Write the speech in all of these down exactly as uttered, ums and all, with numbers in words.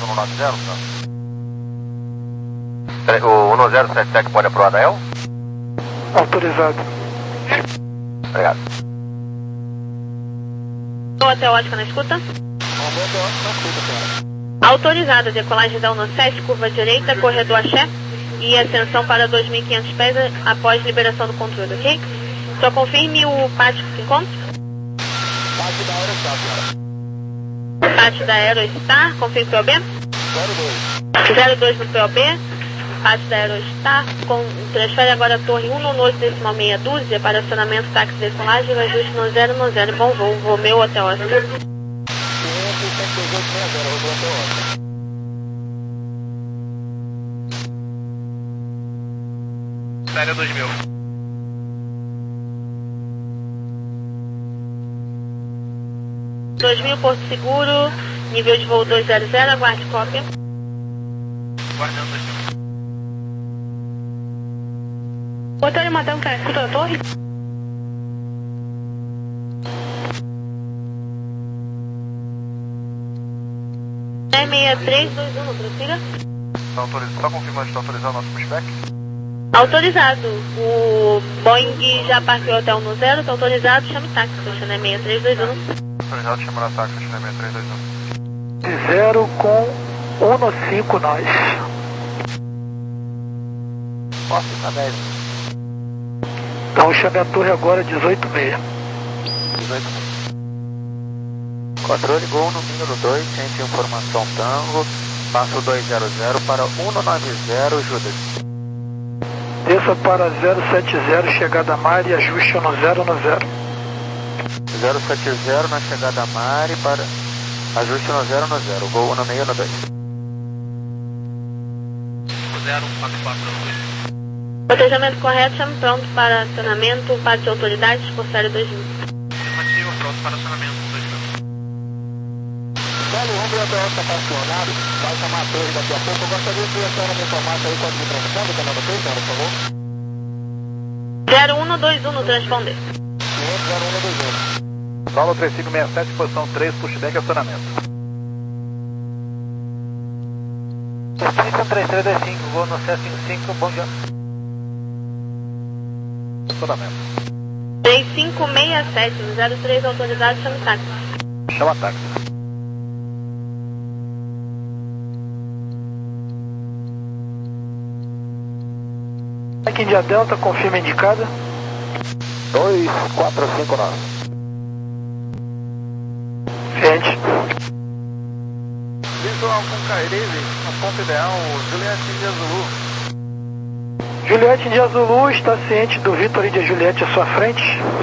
cento e noventa, tá? O um zero sete sete pode aprovar da E L? Autorizado. Obrigado. Hotel Ótica na escuta? Autorizado, decolagem da UNOCEF, curva direita, corredor Axé e ascensão para dois mil e quinhentos pés após liberação do controle, ok? Só confirme o pátio que se encontra. Pátio da Aerostar. Pátio da Aerostar, confirme P O B. zero dois no P O B. Pátio da Aerostar, com, transfere agora a torre um nono decimal meia dúzia para acionamento táxi decolagem e ajuste no zero no zero. Bom voo, Romeu Hotel Oscar. Série dois mil. dois mil, Porto Seguro, nível de voo duzentos, aguarde cópia. Guardando dois mil. Hotel Matão, tá na escuta da torre? É seis três dois um, prossiga. Está autorizado, só confirmando que está autorizado o nosso pushback? Autorizado. O Boeing já partiu o hotel no zero, está autorizado, chame táxi, fechando é seis três dois um. Autorizado, chamando a táxi, fechando é seis três dois um. De zero com um no cinco nós. Posso, tá dez. Então chame a torre agora dezoito seis. dezoito. Controle Gol no número dois, centro informação Tango, passo dois zero zero para um nove zero, Judas. Desça para zero sete zero, chegada a mar e ajuste no zero no zero. zero sete zero na chegada a Mari para ajuste no zero no zero, Gol no meio no dois. zero quatro quatro dois. Protejamento correto, chame pronto para acionamento, parte de autoridades, por série dois mil. Afirmativo, pronto para acionamento dois mil. Velho, vamos ver até onde está acionado, vai chamar a torre daqui a pouco. Eu gostaria que você me informasse aí quando me transponda, canal da três, por favor. zero um dois um no transponder. zero um dois um. Solo três cinco seis sete, posição três, pushback acionamento. cinco três três dois cinco, vou no C cinco cinco, bom dia. Acionamento. três cinco seis sete, zero três autorizado, chame táxi. Chama táxi. Aqui em Dia Delta, confirma indicada. dois quatro cinco nove. Ciente. Visual com Cairive, a ponta ideal, Juliette India Zulu. Juliette India Zulu está ciente do Vitor India Juliette à sua frente.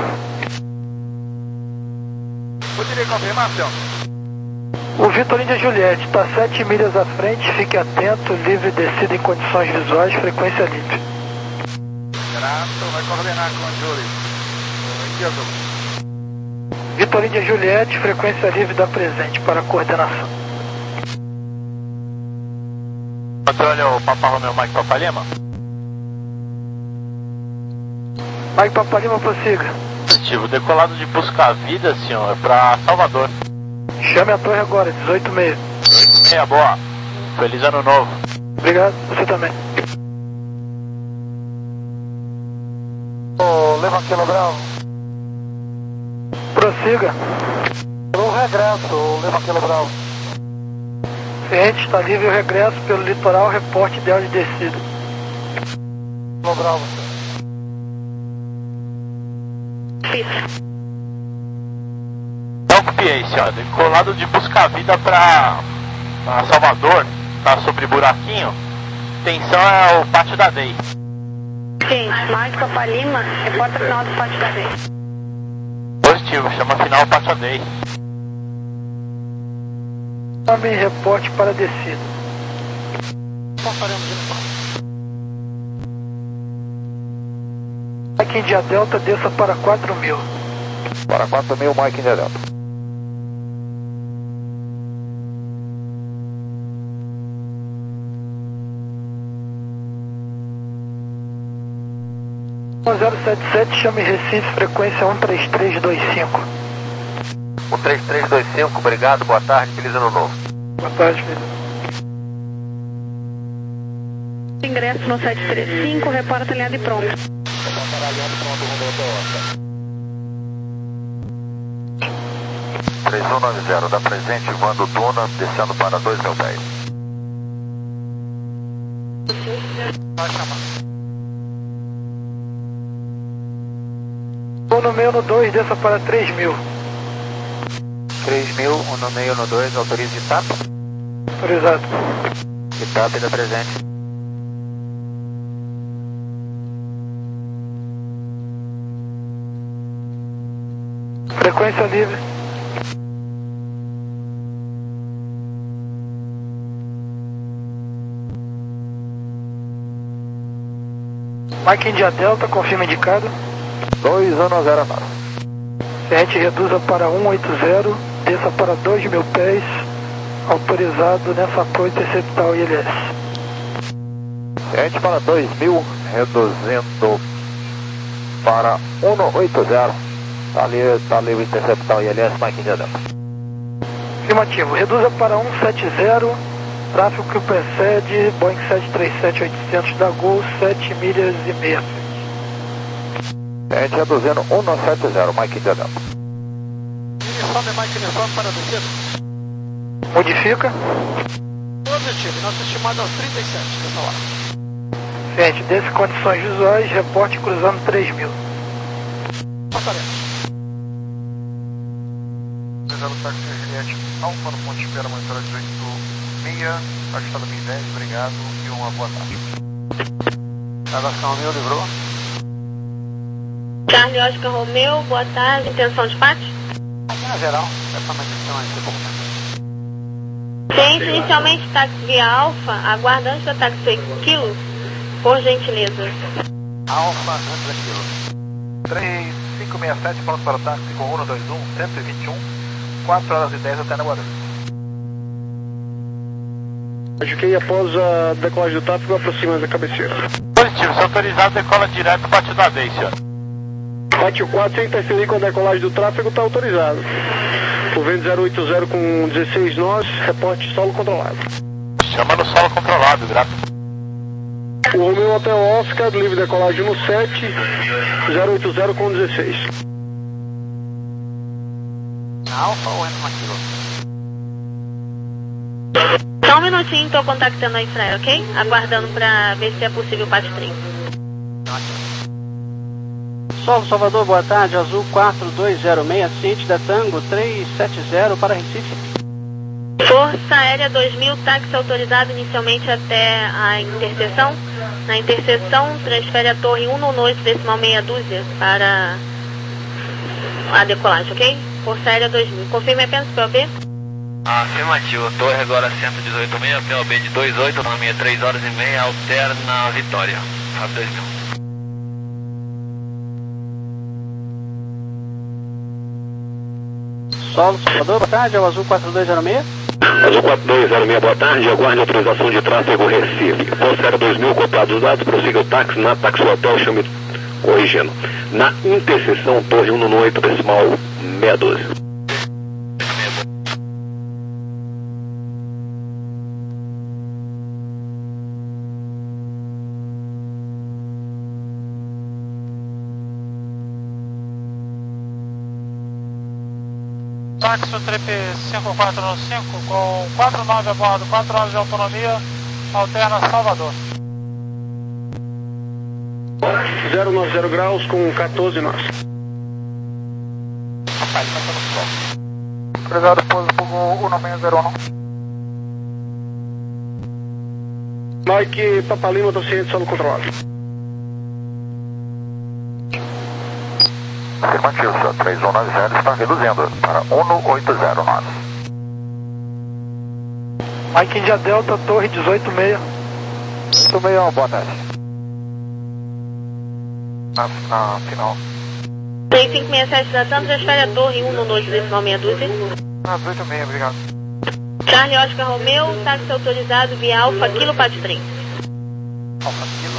Poderia confirmar, senhor? O Vitor India Juliette está sete milhas à frente, fique atento, livre descida em condições visuais, frequência livre. Grato, vai coordenar com a Julie. India Zulu. Vitor India Juliette, frequência livre da presente para coordenação. Controle o Papa Romeo Mike Papa Lima. Mike Papa Lima, prossiga. Positivo, decolado de busca a vida, senhor, para Salvador. Chame a torre agora, dezoito seis. Meia boa. Feliz ano novo. Obrigado, você também. Ô, Leva Kilo Bravo. Prossiga. O regresso, o Leva Kilo Bravo. Ciente, está livre o regresso pelo litoral, reporte ideal de descida. Kilo Bravo. Não copiei, senhor. Decolado de busca a vida para Salvador, tá sobre buraquinho. Tensão é o pátio da D E I. Sim, Mike Papa Lima, reporta final do pátio da D E I. Positivo, chama final o pátio da D E I. Também reporte para descida. Mike India Delta, desça para quatro mil. Para quatro mil, Mike India Delta. zero sete sete, chame Recife, frequência um três três dois cinco. um três três dois cinco, obrigado, boa tarde, feliz ano novo. Boa tarde, filho. Ingresso no sete três cinco, reporta alinhado e pronto. três um nove zero, da presente, voando Duna, descendo para dois mil pés. Vai chamar. um no meio no dois, desça para três mil. três mil, um no meio no dois, autorize TAP. Autorizado. E TAP da presente. Frequência livre. Mike India Delta, confirma indicado. dois um zero nove. Gente, reduza para cento e oitenta, desça para dois mil pés, autorizado nessa approach interceptar o I L S. Gente para dois mil, reduzindo para cento e oitenta. Tá ali, tá ali o interceptar o I L S, Mike India Delta. Afirmativo, reduza para cento e setenta, tráfego que precede, Boeing sete três sete oitocentos da Gol, sete milhas e meia. Gente reduzindo cento e setenta, Mike India Delta. Uniforme, Mike, uniforme para descida. Modifica. Positivo, nosso estimado é os trinta e sete nessa hora. Gente, desce condições visuais, reporte cruzando três mil. Passaremos. Reserva o táxi Juliette Alfa no ponto de espera, monitora dezoito seis, ajustada mil e dez, obrigado e uma boa tarde. Navegação mil, livrou. Charlie Oscar Romeu, boa tarde, intenção de parte? Aqui na geral, essa manutenção aí, bom. Ciente inicialmente táxi via Alfa, aguardante do táxi Kilo, por gentileza. Alfa, antes daquilo. três cinco seis sete, pronto para o táxi com um dois um, cento e vinte e um, quatro horas e dez até na Guarulhos. Acho que após a decolagem do tráfego, aproxima da cabeceira. Positivo, se autorizado, decola direto para da D, senhor. Pátio quatro, sem interferir com a decolagem do tráfego, está autorizado. O vento zero oito zero com dezesseis nós, reporte solo controlado. Chama no solo controlado, graças. O Romeo Hotel Oscar, livre decolagem no sete, zero oito zero com dezesseis. Alfa ou entra naquilo? Só um minutinho, estou contactando a Infraero, ok? Aguardando para ver se é possível o P A T três. Solo Salvador, boa tarde, Azul quatro dois zero seis, ciente da Tango três sete zero para Recife. Força Aérea dois mil, táxi autorizado inicialmente até a interseção. Na interseção, transfere a torre um no oito decimal meia dúzia para a decolagem, ok? Força Aérea dois mil. Confirme apenas P O B. Afirmativo, torre agora cento e dezoito meia, P O B de vinte e oito, autonomia três horas e meia, alterna Vitória, F dois mil. Solo Salvador, boa tarde, é o Azul quatro dois zero seis. Azul quatro dois zero seis, boa tarde, aguarde autorização de tráfego Recife. Força Aérea dois mil, copiados os dados, prossiga o táxi na Táxi Hotel, chame corrigindo. Na interseção, torre um no oito decimal meia dúzia. Táxi Trip cinco quatro cinco com quatro nove a bordo, quatro horas de autonomia, alterna Salvador. zero nove zero graus com quatorze nós. Rapaz, tá pelo sol. Obrigado, pouso por um seis zero um. Mike Papalima, do ciente, solo controlado. Afirmativo, senhor. três um nove zero está reduzindo para cento e oitenta nós. Mike India Delta, torre dezoito seis. oito seis, boa tarde. Na, na final. três cinco seis sete da TAM, transfere a torre um no oito decimal meia dúzia. Na dezoito seis, obrigado. Charlie Oscar Romeu, táxi autorizado via Alfa Kilo P A T três. Alfa Kilo,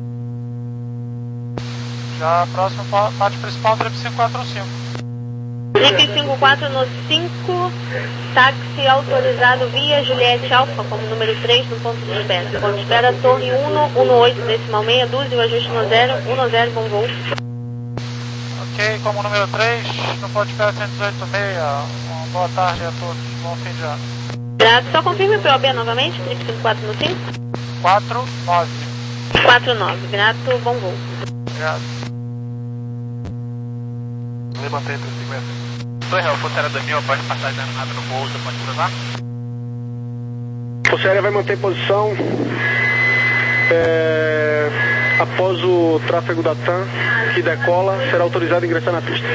já próximo parte principal, Trip cinco quatro cinco. Trip cinco quatro no cinco, táxi autorizado via Juliette Alfa, como número três no ponto de espera. Ponto de espera, torre um um oito, decimal meia dúzia, o ajuste no zero, um zero, bom voo. Ok, como número três, no ponto de espera cento e dezoito meia, uma boa tarde a todos, bom fim de ano. Grato, só confirme o P O B novamente, Trip cinco quatro no cinco. quatro nove. quatro nove, grato, bom voo. Obrigado. Levantei entre os cinquenta. Torre, o Pulseira dois mil, pode passar examinado no voo, você pode cruzar? Pulseira vai manter posição é, após o tráfego da TAM, que decola, será autorizado a ingressar na pista.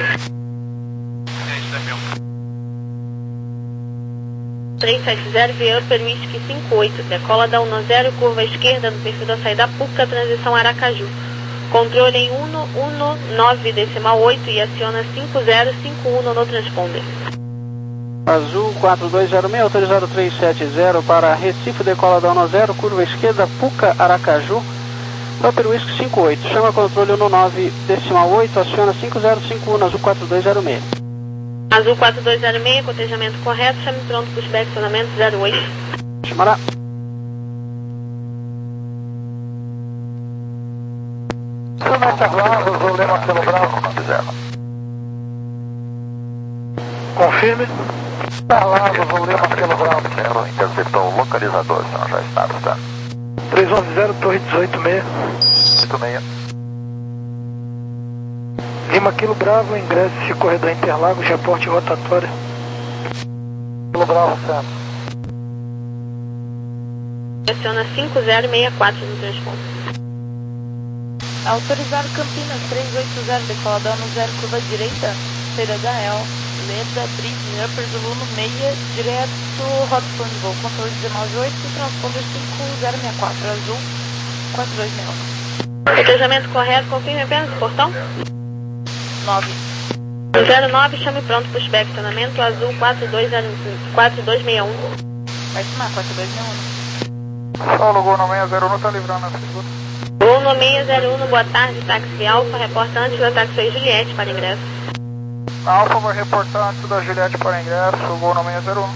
três sete zero, via Upper Whisky cinco oito, decola da um zero, curva esquerda no perfil da saída Puca, transição Aracaju. Controle em um um nove decimal oito e aciona cinco zero cinco um no transponder. Azul quatro dois zero seis, autorizado três sete zero para Recife, decola da um zero, curva esquerda, Puca, Aracaju. Upper Whisky cinco oito, chama controle um nove decimal oito, aciona cinco zero cinco um no Azul quatro dois zero seis. Azul quatro dois zero seis, cotejamento correto, chame pronto, pushback, acionamento zero oito. Chamará. Somente aguardo, vou ler Marcelo Bravo. Confirme. Aguardo, vou ler Marcelo Bravo. Interceptou o localizador, senhor, já está, está. três onze zero, torre dezoito meia. dezoito meia. Lima Quilo Bravo, ingresse corredor Interlagos, reporte rotatória. Quilo Bravo, certo. Aciona cinco zero seis quatro no transponder. Autorizado Campinas três oito zero, decola da um zero, curva direita, saída da El, Leda, Bridge, Upper Zulu no meia, direto, rota plano de voo, controle dezenove oito, transponder cinco zero seis quatro, azul, quatro dois seis um. Cotejamento correto, confirme apenas o portão. nove. zero nove, chame pronto, pushback, acionamento azul quatro dois zero quatro dois seis um. Vai tomar quatro dois seis um. Paulo, Gol no seis zero um, tá livrando a segunda. Gol no seis zero um, boa tarde, táxi Alfa, reporta antes da táxi Juliette para ingresso. Alfa vai reportar antes da Juliette para ingresso, Gol no seis zero um.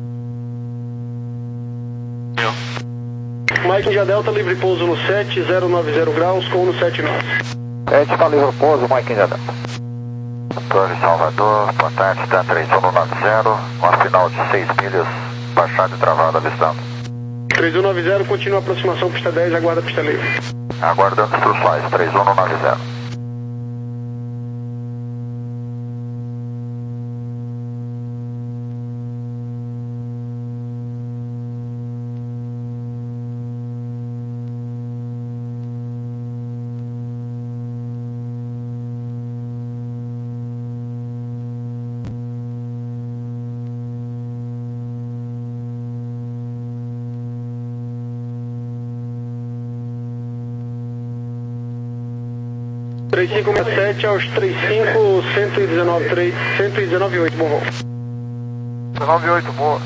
Mike India Delta, livre pouso no sete zero nove zero graus, com no sete nove. sete está livre pouso, Mike India Delta. Torre Salvador, boa tarde, está três um nove zero, uma final de seis milhas, baixada e travada avistando. três um nove zero, continua a aproximação, pista dez, aguarda pista livre. Aguardando instruções, três um nove zero. três cinco seis sete aos três cinco, cento e dezenove, cento e dezenove oito, bom voo. dezenove oito, boa.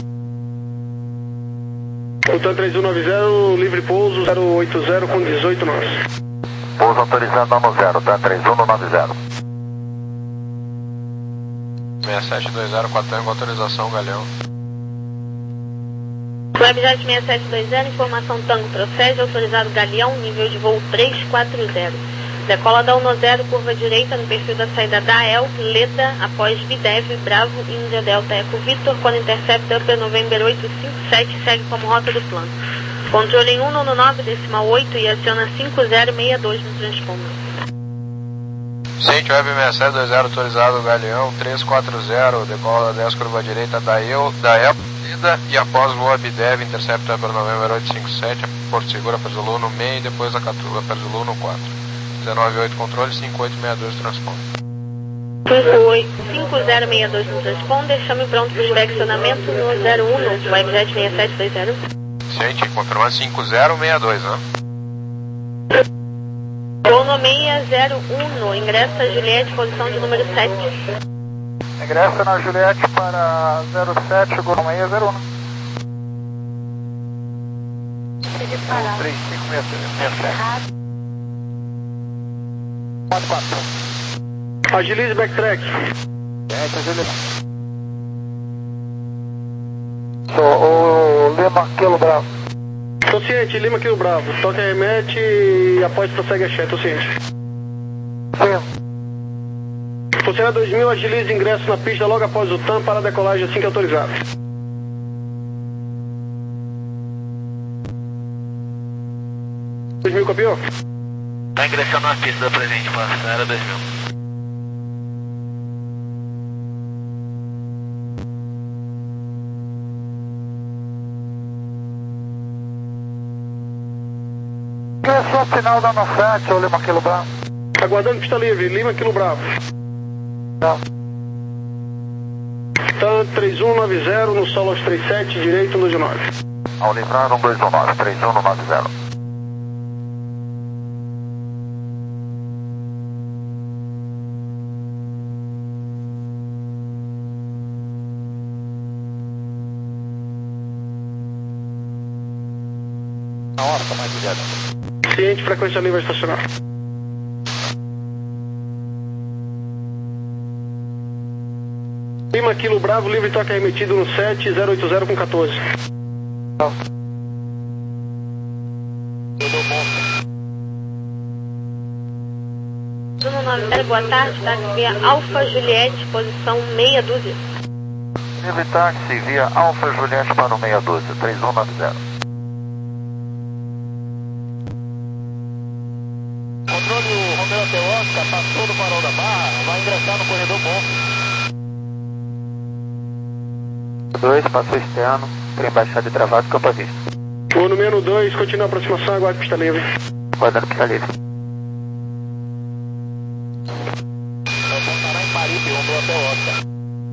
Lutan três um nove zero, livre pouso zero oito zero com dezoito nós. Pouso autorizado no zero, tá? três um nove zero. seis sete dois zero, quatro Tango, autorização, Galeão. Webjet seis sete dois zero, informação Tango procede, autorizado Galeão, nível de voo três quatro zero. Decola da um zero, curva direita no perfil da saída da El, Leda, após Videv, Bravo, Índia Delta Eco Victor, quando intercepta Upper November oito cinco sete, segue como rota do plano. Controle em um nove decimal oito e aciona cinco zero seis dois no transponder. Cente Web seis sete dois zero, autorizado Galeão, três quatro zero, decola dez, curva direita da El, da El, Leda, e após voa Videv, intercepta Upper November oito cinco sete, Porto Seguro, Upper Zulu no meio e depois a Catuba, Upper Zulu no quatro. dezenove oito controle, cinco oito seis dois transponder. cinco zero seis dois no transponder, chame pronto para o inspeccionamento no zero um no Webjet seis sete dois zero. Gente, confirmando cinco zero seis dois, né? Voo no seis zero um, ingressa Juliette, posição de número sete. Ingressa na Juliette para zero sete, Gol no seis zero um. três cinco seis sete. Agilize backtrack. Sou o Lima Quilo Bravo. Tô ciente, Lima Quilo Bravo. Toca remete e após prossegue a chat, tô ciente. Sim. Funcionário dois mil, agilize ingresso na pista logo após o T A M para a decolagem assim que autorizado. dois mil copiou? Tá ingressando na pista da presente, Funcionário dois mil. Ingressou final da nove sete, o Lima Quilo Bravo. Aguardando pista livre, Lima Quilo Bravo. Tá. T A M três um nove zero no solo aos trinta e sete, direito um dois nove. Ao livrar um dois um nove, três um nove zero. Na hora, tá mais ligado. Ciente, frequência livre a estacionar. Lima Quilo Bravo, livre toque remetido no sete zero oito zero com quatorze. Tá. Bruno nove zero, boa tarde, táxi via Alfa Juliette, posição meia dúzia. Livre táxi via Alfa Juliette para o meia dúzia, três um nove zero. Controle Romeu até Oscar, passou do farol da Barra, vai ingressar no corredor bom. dois, passou externo, trem baixado e travado, campo à vista. O número dois, continua a aproximação, aguarde pista livre. Guardando pista livre. Vai passar em Paris, Romeu até Oscar.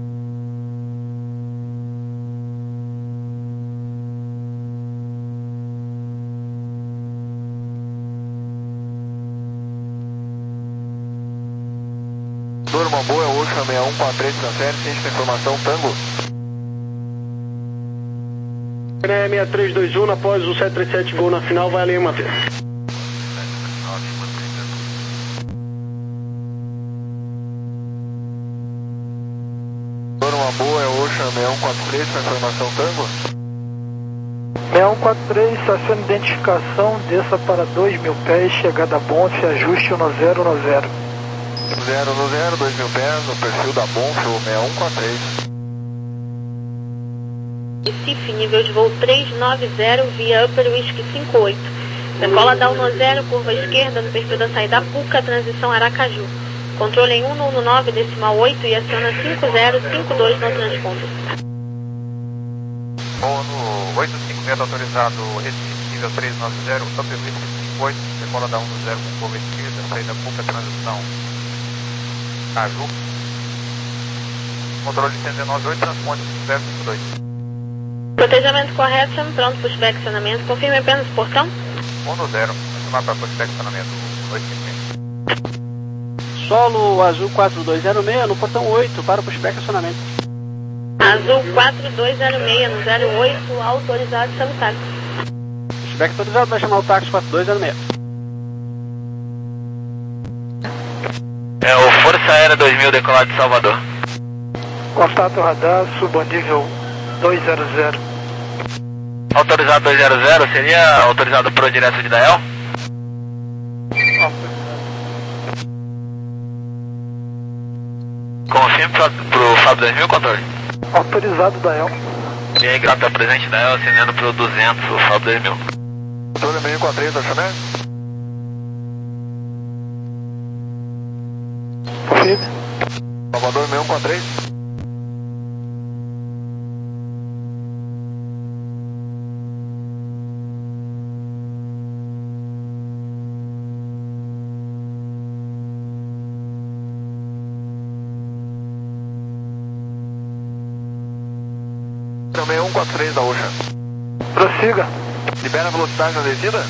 Durma boa, é o Ocean seis um quatro três, transfere, ciente com informação, Tango. seis três dois um, após o sete três sete gol na final, vai ali manter. Durma boa, é o Ocean seis um quatro três, com informação, Tango. seis um quatro três, estaciona identificação, desça para dois mil pés, chegada Bonf, ajuste um zero um zero. zero no zero, dois mil pés, no perfil da Bonf, o seis um quatro três. Recife, nível de voo três nove zero, via Upper Whisky cinco oito. Decola da um zero, curva esquerda, no perfil da saída Puca, transição Aracaju. Controle em um um nove, decimal oito e aciona cinco zero cinco dois no transponder. Voo no oito cinco seis autorizado, Recife, nível três nove zero, Upper Whisky cinco oito, decola da um zero com curva esquerda, saída Puca, transição Caju. Controle cento e nove oito, transponder cinco zero cinco dois. Protejamento correto, estamos pronto para o pushback acionamento. Confirme apenas o portão. um zero, acionar para pushback acionamento oito cinco seis. Solo azul quatro dois zero seis no portão oito para o pushback acionamento. Azul quatro dois zero seis no zero oito, autorizado, chama o táxi. Pushback autorizado, vai chamar o táxi quatro dois zero seis. É o Força Aérea dois mil, decolado de Salvador. Contato radar, suba nível dois zero zero. Autorizado dois zero zero, seria autorizado pro direto de Dael? Confirme pro, pro Fábio dois mil, controle. Autorizado da El. E aí, grato a presente Dael, assinando pro duzentos, o Fábio dois mil. Controle seis um quatro três, achamento? Confirme. Salvador seis um quatro três. seis um quatro três da Ocean. Prossiga. Libera a velocidade na descida?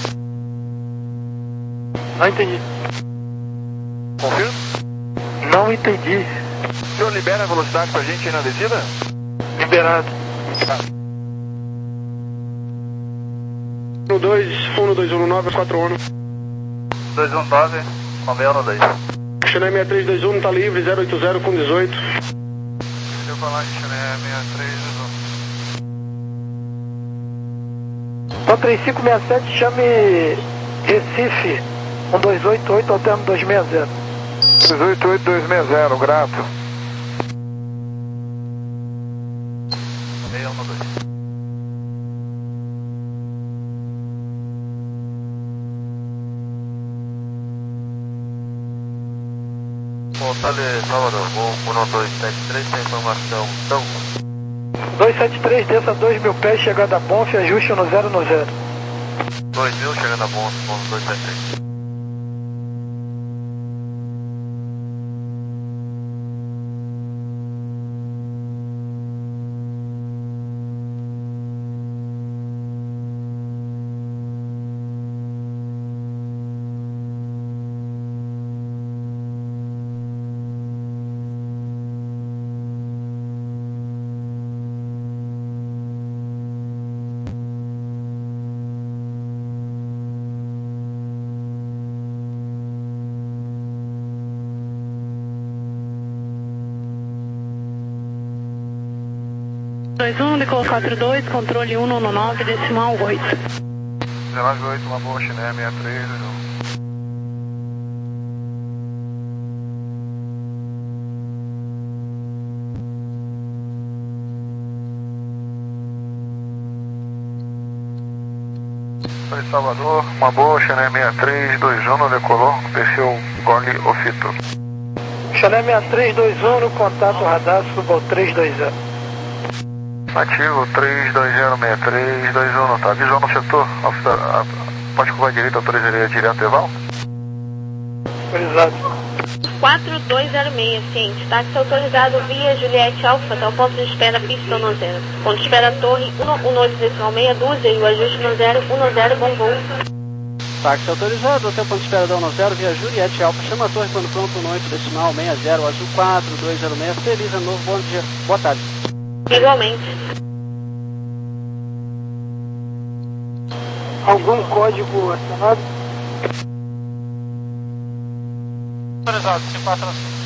Não entendi. Confirma? Não entendi. O senhor libera a velocidade pra gente ir na descida? Liberado. Tá. um dois, um dois um nove, quatro um. dois um nove, Romeu no dois. Chennai seis três dois um, tá livre, zero oito zero com dezoito. decolagem Chané sessenta e três, Então três cinco seis sete, chame Recife, um dois oito oito, alterno dois seis zero. dois oito oito dois seis zero, grato. seis um dois. Montale Salvador, voo um dois sete três, tem informação, então. dois sete três, desça dois mil pés, chegada a Bonf, ajuste no zero no zero. dois mil, chegando a Bonf, dois sete três. dois um, decolou quatro dois, controle um nove nove, decimal oito. dezenove oito, uma boa Chané sessenta e três, Oi, Salvador, uma boa Chané sessenta e três, dois um, decolou, perfil Gole Ofito. Chané sessenta e três, dois um, no contato radar, suba três dois zero. Ativo três dois zero seis três dois um, tá? Visual no setor, pode curvar direita, autorizaria direto Eval? Autorizado. quatro dois zero seis, ciente. Táxi autorizado via Juliette Alfa, até o ponto de espera pista no zero. Ponto de espera torre um um oito decimal meia dúzia e o ajuste no zero um zero, bom voo. Táxi autorizado, até o ponto de espera da um zero via Juliette Alfa, chama a torre quando pronto no oito decimal meia zero, azul quatro dois zero seis, feliz ano novo, bom dia, boa tarde. Igualmente. Algum código acionado? Autorizado, cinco quatro cinco.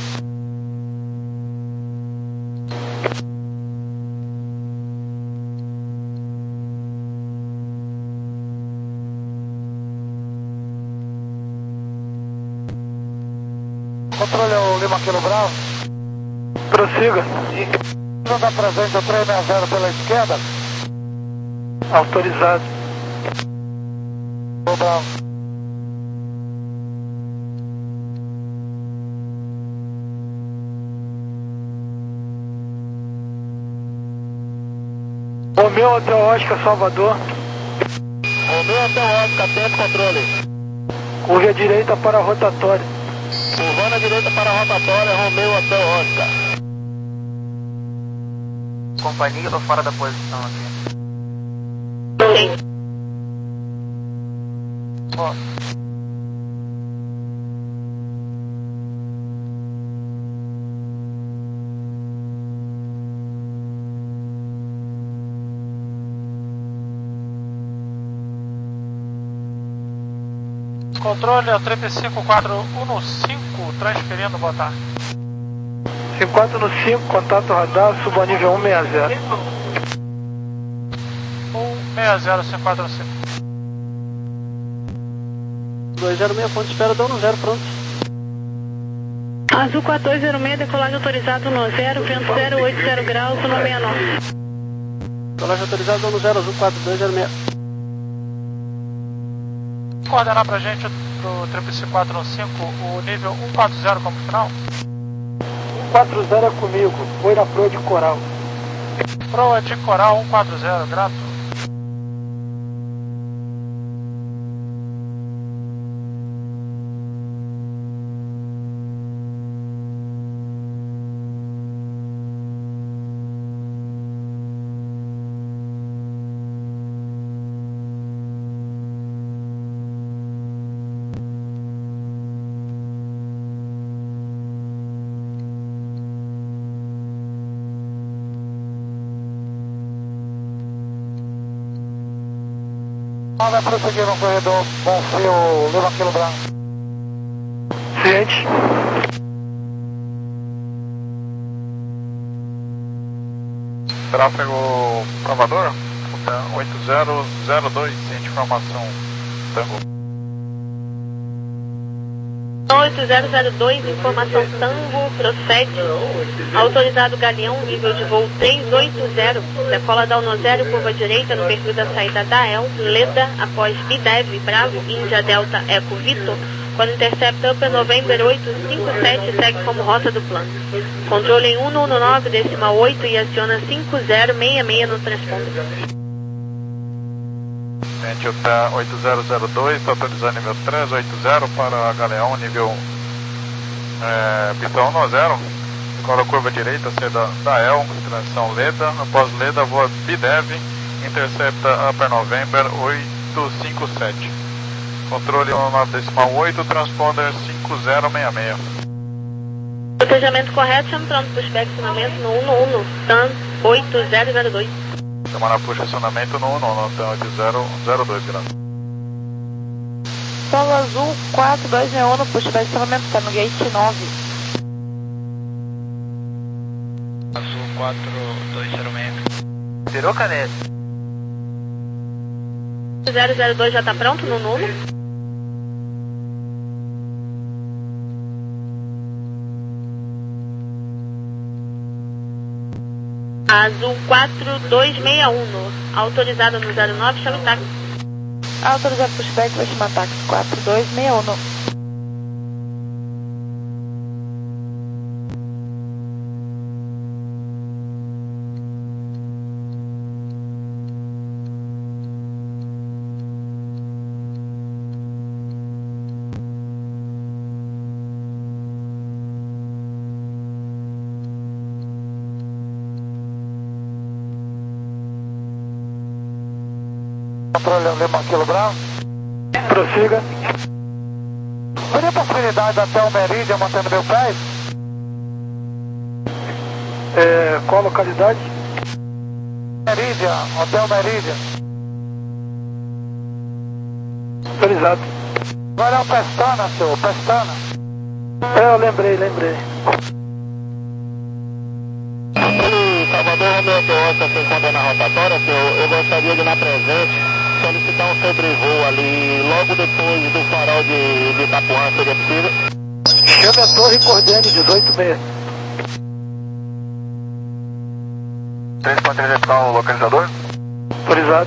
Controle o Lima Kilo Bravo. Prossiga. Não dá presente o três seis zero pela esquerda. Autorizado. Ô Bravo. Romeu até Oscar, Salvador. Romeu até Oscar, tempo controle. Curva à direita para a rotatória. Curvando à direita para a rotatória, Romeu até Oscar. Companhia, tô fora da posição aqui. Sim. Ó. Controle, é o trip cinco quatro um cinco, transferindo, boa tarde. cinco quatro no cinco, contato radar, suba nível um seis zero. um seis zero, cinco quatro cinco. dois zero seis, ponto de espera da um zero, pronto. Azul quatro dois zero seis, decolagem autorizado no zero, vento zero oito zero graus, no sessenta e nove. Decolagem autorizada da um zero, azul quatro dois zero seis. Coordenar pra gente pro trip cinco quatro um cinco o nível um quatro zero como final? um quatro zero é comigo, foi na proa de coral. Proa de coral um quatro zero, grato. Vai prosseguir no corredor, bom fio, Lima Kilo Branco. Ciente. tráfego Salvador, oito zero zero dois, ciente informação Tango. oito zero zero dois, informação Tango, prossegue. Autorizado Galeão, nível de voo trezentos e oitenta, decola da Uno zero, curva direita no perfil da saída da E L, Leda, após Bidev, Bravo, Índia, Delta, Eco, Vitor, quando intercepta Upper November oito cinco sete, segue como rota do plano. Controle em cento e dezenove, decimal oito e aciona cinco zero seis seis no transponder. Ciente oito zero zero dois, está autorizando nível trezentos e oitenta para Galeão, nível é, pista Uno zero, decola curva direita, saída da E L, transição Leda, após Leda voa Bidev, intercepta Upper November oito cinco sete. Controle nove decimal oito, transponder cinco zero seis seis. Protejamento correto, chama pronto, pushback acionamento no um um, T A M oito zero zero dois. Chamar puxa acionamento no um um, T A M oito zero zero dois, graças. Solo Azul quatro dois seis um, pushback acionamento, está no gate nove. Azul quatro dois zero seis. Virou caneta. zero zero dois já está pronto no Nuno. Azul quatro dois seis um, autorizado no zero nove, chama o táxi. Autorizado pushback, vai chamar táxi quatro dois seis um. Controle Lima Kilo Bravo. Prossiga. Teria possibilidade até o Meridian mantendo meu pé? É, qual a localidade? Meridian, Hotel Meridian. Autorizado. Agora é o Pestana, senhor, Pestana. É, eu lembrei, lembrei. Salvador Romeu Teósta se encontra na rotatória, senhor. Eu gostaria de, na presente, solicitar um sobrevoo ali, logo depois do farol de, de Itapuã, seria possível? Chame a torre e coordene dezoito seis. três ponto três decimal localizador. Autorizado.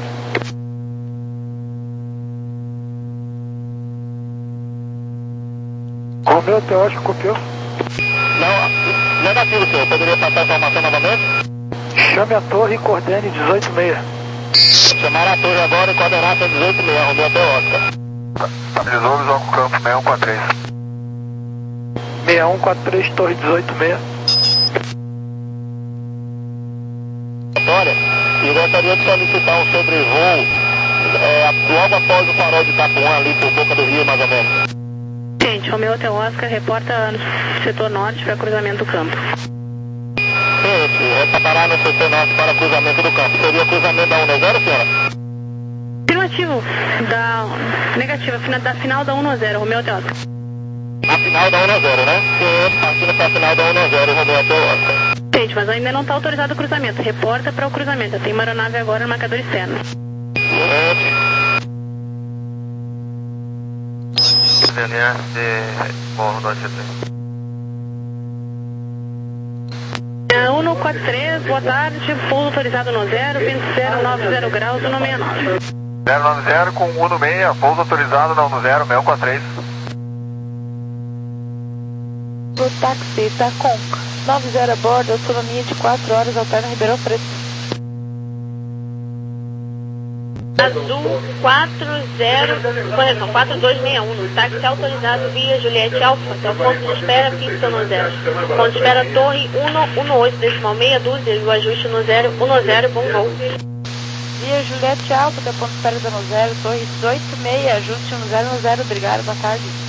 Romeu Teóstico, copiou? Não, negativo, senhor. Poderia passar a informação novamente? Chame a torre e coordene dezoito seis. Chamar a torre agora e coordenata dezoito seis, Romeu até Oscar. Estabilizou, visual com campo seis um quatro três. seis um quatro três, torre dezoito seis. E gostaria de solicitar um sobrevoo é, logo após o farol de Itapuã, ali por Boca do Rio, mais ou menos. Gente, Romeu até Oscar, reporta no setor norte para cruzamento do campo. Gente, é para parar no setor norte para cruzamento do campo. Seria cruzamento da Uno zero, senhora? Afirmativo, da negativa, da final da Uno zero, Romeu até Oscar. A final da Uno zero, né? Sim, partindo para a final da Uno zero, Romeu até Oscar. Gente, mas ainda não está autorizado o cruzamento. Reporta para o cruzamento. Tem uma aeronave agora no marcador externo. Gente. V N S, Morro do H T. Uno quatro três, boa tarde. Pouso autorizado no zero, vento zero nove zero graus, Uno sessenta e nove. zero nove zero com Uno seis, pouso autorizado na Uno zero, seis um quatro três. O táxi está com nove zero a bordo, autonomia de quatro horas, alterna Ribeirão Preto. Azul quatro zero, correção, quatro dois seis um, táxi autorizado via Juliette Alfa, até o ponto de espera, pista no zero. Ponto de espera, torre um um oito, decimal meia dúzia, e o ajuste no zero, um zero, bom voo. Via Juliette Alfa, até o ponto de espera da no zero, torre dezoito seis, ajuste no zero no zero, obrigado, boa tarde.